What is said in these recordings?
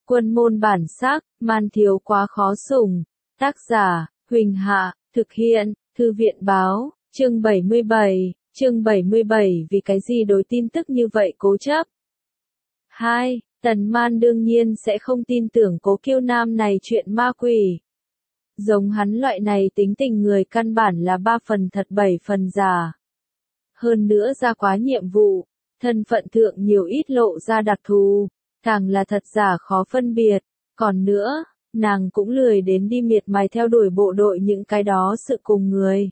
Quân môn bản sắc, man thiếu quá khó sủng. Tác giả, Huỳnh Hạ, thực hiện, Thư viện báo, chương 77, vì cái gì đối tin tức như vậy cố chấp. 2. Tần Man đương nhiên sẽ không tin tưởng Cố Kiêu Nam này chuyện ma quỷ. Giống hắn loại này tính tình người căn bản là 3 phần thật 7 phần giả. Hơn nữa ra quá nhiệm vụ, thân phận thượng nhiều ít lộ ra đặc thù, càng là thật giả khó phân biệt. Còn nữa, nàng cũng lười đến đi miệt mài theo đuổi bộ đội những cái đó sự cùng người.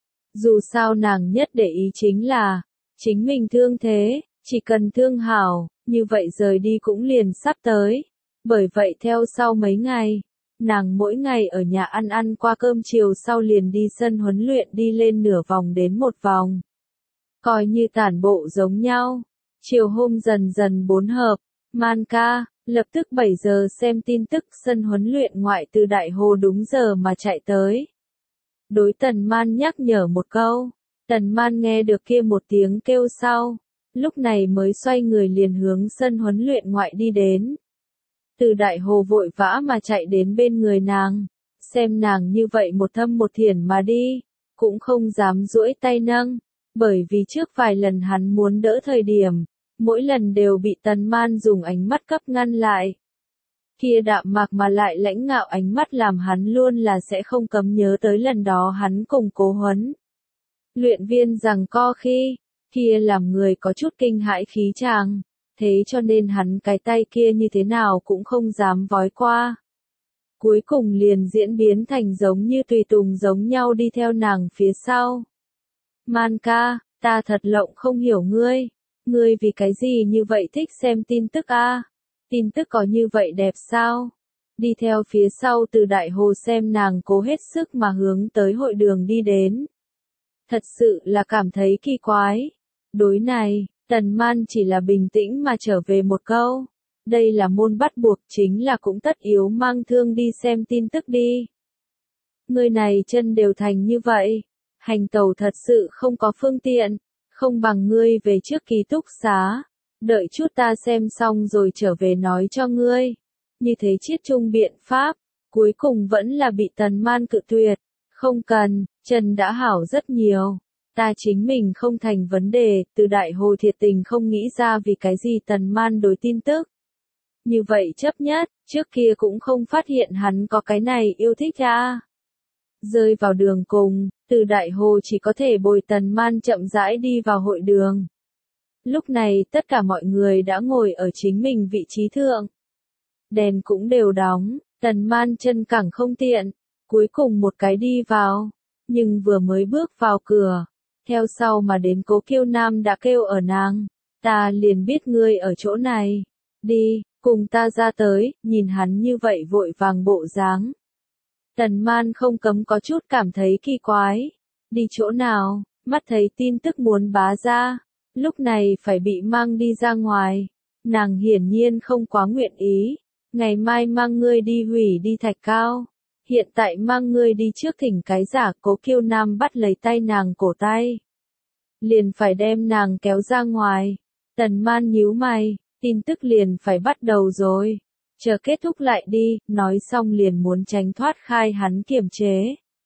Dù sao nàng nhất để ý chính là, chính mình thương thế, chỉ cần thương hảo, như vậy rời đi cũng liền sắp tới. Bởi vậy theo sau mấy ngày, nàng mỗi ngày ở nhà ăn qua cơm chiều sau liền đi sân huấn luyện đi lên nửa vòng đến một vòng. Coi như tản bộ giống nhau. Chiều hôm dần dần 4 hợp, Man ca, lập tức 7 giờ xem tin tức sân huấn luyện ngoại từ Đại Hồ đúng giờ mà chạy tới. Đối Tần Man nhắc nhở một câu, Tần Man nghe được kia một tiếng kêu sau, lúc này mới xoay người liền hướng sân huấn luyện ngoại đi đến. Từ Đại Hồ vội vã mà chạy đến bên người nàng, xem nàng như vậy một thâm một thiển mà đi, cũng không dám duỗi tay nâng, bởi vì trước vài lần hắn muốn đỡ thời điểm, mỗi lần đều bị Tần Man dùng ánh mắt cấp ngăn lại. Kia đạm mạc mà lại lãnh ngạo ánh mắt làm hắn luôn là sẽ không cấm nhớ tới lần đó hắn cùng Cố Huấn luyện viên giằng co khi, kia làm người có chút kinh hãi khí chàng, thế cho nên hắn cái tay kia như thế nào cũng không dám vói qua. Cuối cùng liền diễn biến thành giống như tùy tùng giống nhau đi theo nàng phía sau. Man ca, ta thật lộng không hiểu ngươi vì cái gì như vậy thích xem tin tức a? Tin tức có như vậy đẹp sao? Đi theo phía sau từ Đại Hồ xem nàng cố hết sức mà hướng tới hội đường đi đến. Thật sự là cảm thấy kỳ quái. Đối này, Tần Man chỉ là bình tĩnh mà trở về một câu. Đây là môn bắt buộc chính là cũng tất yếu mang thương đi xem tin tức đi. Người này chân đều thành như vậy. Hành tẩu thật sự không có phương tiện. Không bằng ngươi về trước ký túc xá. Đợi chút ta xem xong rồi trở về nói cho ngươi. Như thế chiết chung biện pháp. Cuối cùng vẫn là bị Tần Man cự tuyệt. Không cần, chân đã hảo rất nhiều. Ta chính mình không thành vấn đề, từ Đại Hồ thiệt tình không nghĩ ra vì cái gì Tần Man đối tin tức. Như vậy chấp nhất, trước kia cũng không phát hiện hắn có cái này yêu thích ra. Rơi vào đường cùng, từ Đại Hồ chỉ có thể bồi Tần Man chậm rãi đi vào hội đường. Lúc này tất cả mọi người đã ngồi ở chính mình vị trí thượng. Đèn cũng đều đóng, Tần Man chân cẳng không tiện, cuối cùng một cái đi vào. Nhưng vừa mới bước vào cửa, theo sau mà đến Cố Kiêu Nam đã kêu ở nàng. Ta liền biết ngươi ở chỗ này. Đi, cùng ta ra tới, nhìn hắn như vậy vội vàng bộ dáng. Tần Man không cấm có chút cảm thấy kỳ quái. Đi chỗ nào, mắt thấy tin tức muốn bá ra. Lúc này phải bị mang đi ra ngoài. Nàng hiển nhiên không quá nguyện ý. Ngày mai mang ngươi đi hủy đi Thạch Cao. Hiện tại mang ngươi đi trước thỉnh cái giả. Cố Kiêu Nam bắt lấy tay nàng cổ tay. Liền phải đem nàng kéo ra ngoài. Tần Man nhíu mày, tin tức liền phải bắt đầu rồi. Chờ kết thúc lại đi, nói xong liền muốn tránh thoát khai hắn kiềm chế.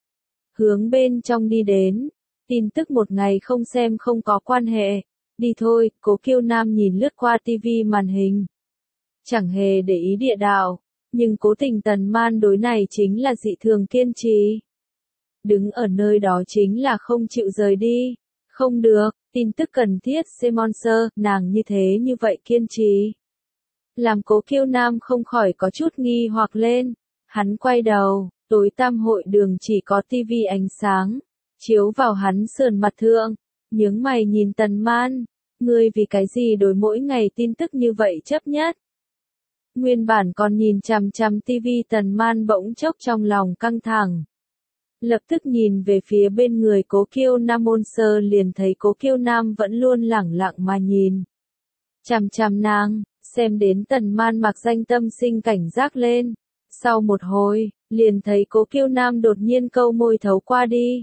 Hướng bên trong đi đến. Tin tức một ngày không xem không có quan hệ. Đi thôi, Cố Kiêu Nam nhìn lướt qua tivi màn hình. Chẳng hề để ý địa đạo, nhưng cố tình Tần Man đối này chính là dị thường kiên trì. Đứng ở nơi đó chính là không chịu rời đi. Không được, tin tức cần thiết Semonser, nàng như thế như vậy kiên trì. Làm Cố Kiêu Nam không khỏi có chút nghi hoặc lên. Hắn quay đầu, tối tăm hội đường chỉ có tivi ánh sáng. Chiếu vào hắn sườn mặt thượng, nhướng mày nhìn Tần Man. Ngươi vì cái gì đối mỗi ngày tin tức như vậy chấp nhất? Nguyên bản còn nhìn chằm chằm tivi Tần Man bỗng chốc trong lòng căng thẳng. Lập tức nhìn về phía bên người Cố Kiêu Nam Monster liền thấy Cố Kiêu Nam vẫn luôn lẳng lặng mà nhìn. Chằm chằm nàng, xem đến Tần Man mặc danh tâm sinh cảnh giác lên. Sau một hồi, liền thấy Cố Kiêu Nam đột nhiên câu môi thấu qua đi.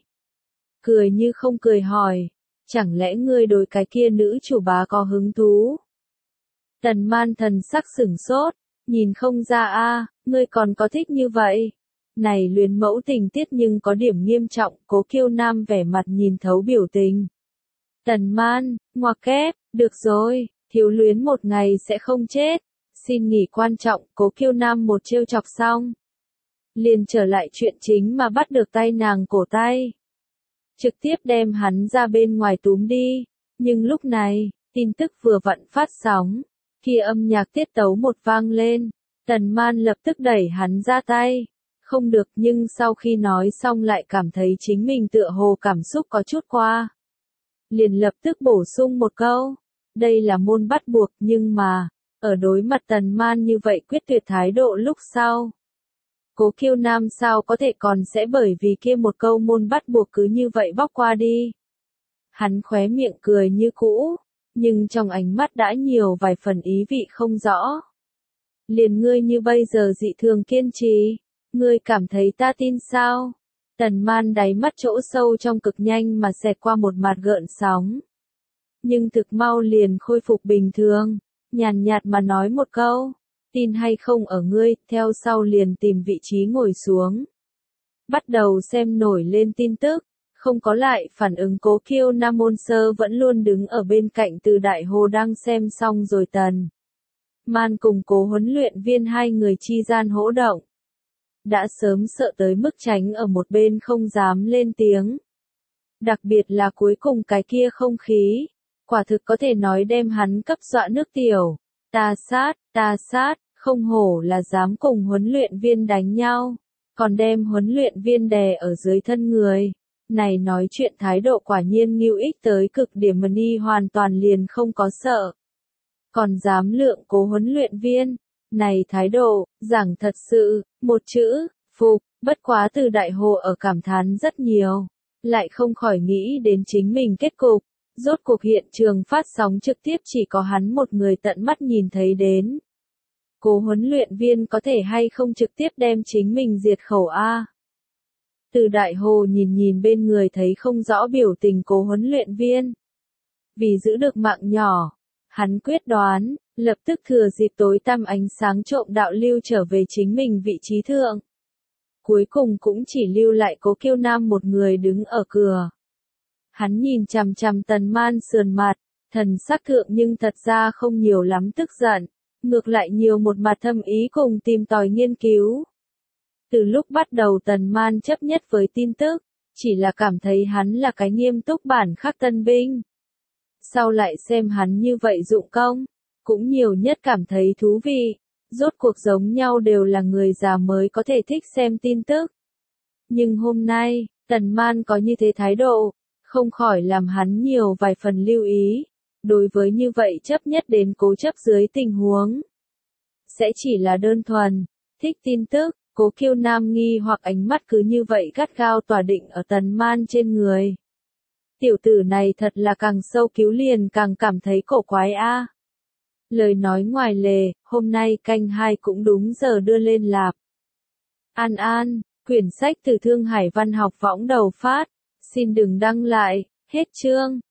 Cười như không cười hỏi, chẳng lẽ ngươi đối cái kia nữ chủ bá có hứng thú? Tần Man thần sắc sửng sốt, Nhìn không ra a, ngươi còn có thích như vậy. Này luyến mẫu tình tiết nhưng có điểm nghiêm trọng, Cố Kiêu Nam vẻ mặt nhìn thấu biểu tình. Tần Man, ngoặc kép, được rồi, thiếu luyến một ngày sẽ không chết. Xin nghỉ quan trọng, Cố Kiêu Nam một trêu chọc xong. Liền trở lại chuyện chính mà bắt được tay nàng cổ tay. Trực tiếp đem hắn ra bên ngoài túm đi. Nhưng lúc này, tin tức vừa vặn phát sóng. Khi âm nhạc tiết tấu một vang lên, Tần Man lập tức đẩy hắn ra tay. Không được, nhưng sau khi nói xong lại cảm thấy chính mình tựa hồ cảm xúc có chút qua. Liền lập tức bổ sung một câu. Đây là môn bắt buộc nhưng mà, ở đối mặt Tần Man như vậy quyết tuyệt thái độ lúc sau. Cố Kiêu Nam sao có thể còn sẽ bởi vì kia một câu môn bắt buộc cứ như vậy bóc qua đi. Hắn khóe miệng cười như cũ, nhưng trong ánh mắt đã nhiều vài phần ý vị không rõ. Liền ngươi như bây giờ dị thường kiên trì, ngươi cảm thấy ta tin sao? Tần Man đáy mắt chỗ sâu trong cực nhanh mà xẹt qua một mặt gợn sóng. Nhưng thực mau liền khôi phục bình thường, nhàn nhạt mà nói một câu, tin hay không ở ngươi, theo sau liền tìm vị trí ngồi xuống. Bắt đầu xem nổi lên tin tức, không có lại phản ứng. Cố Kiêu Nam Môn Sơ vẫn luôn đứng ở bên cạnh Từ Đại Hồ đang xem xong rồi Tần Man cùng Cố huấn luyện viên hai người chi gian hỗ động. Đã sớm sợ tới mức tránh ở một bên không dám lên tiếng. Đặc biệt là cuối cùng cái kia không khí, quả thực có thể nói đem hắn cấp dọa nước tiểu. Ta sát, không hổ là dám cùng huấn luyện viên đánh nhau, còn đem huấn luyện viên đè ở dưới thân người. Này nói chuyện thái độ quả nhiên Ngưu ích tới cực điểm, Mani hoàn toàn liền không có sợ. Còn dám lượng Cố huấn luyện viên, này thái độ, giảng thật sự, một chữ, phục. Bất quá Từ Đại Hồ ở cảm thán rất nhiều, lại không khỏi nghĩ đến chính mình kết cục. Rốt cuộc hiện trường phát sóng trực tiếp chỉ có hắn một người tận mắt nhìn thấy đến. Cố huấn luyện viên có thể hay không trực tiếp đem chính mình diệt khẩu a? Từ Đại Hồ nhìn nhìn bên người thấy không rõ biểu tình Cố huấn luyện viên. Vì giữ được mạng nhỏ, hắn quyết đoán, lập tức thừa dịp tối tăm ánh sáng trộm đạo lưu trở về chính mình vị trí thượng. Cuối cùng cũng chỉ lưu lại Cố Kiêu Nam một người đứng ở cửa. Hắn nhìn chằm chằm Tần Man sườn mặt, thần sắc thượng nhưng thật ra không nhiều lắm tức giận, ngược lại nhiều một mặt thâm ý cùng tìm tòi nghiên cứu. Từ lúc bắt đầu Tần Man chấp nhất với tin tức, chỉ là cảm thấy hắn là cái nghiêm túc bản khắc tân binh. Sau lại xem hắn như vậy dụng công, cũng nhiều nhất cảm thấy thú vị, rốt cuộc giống nhau đều là người già mới có thể thích xem tin tức. Nhưng hôm nay, Tần Man có như thế thái độ, không khỏi làm hắn nhiều vài phần lưu ý. Đối với như vậy chấp nhất đến cố chấp dưới tình huống, sẽ chỉ là đơn thuần thích tin tức. Cố Kiêu Nam nghi hoặc ánh mắt cứ như vậy gắt gao tỏa định ở Tần Man trên người. Tiểu tử này thật là càng sâu cứu liền càng cảm thấy cổ quái a. Lời nói ngoài lề, hôm nay canh 2 cũng đúng giờ đưa lên lạp. An, quyển sách từ Thương Hải Văn học võng đầu phát. Xin đừng đăng lại, hết chương.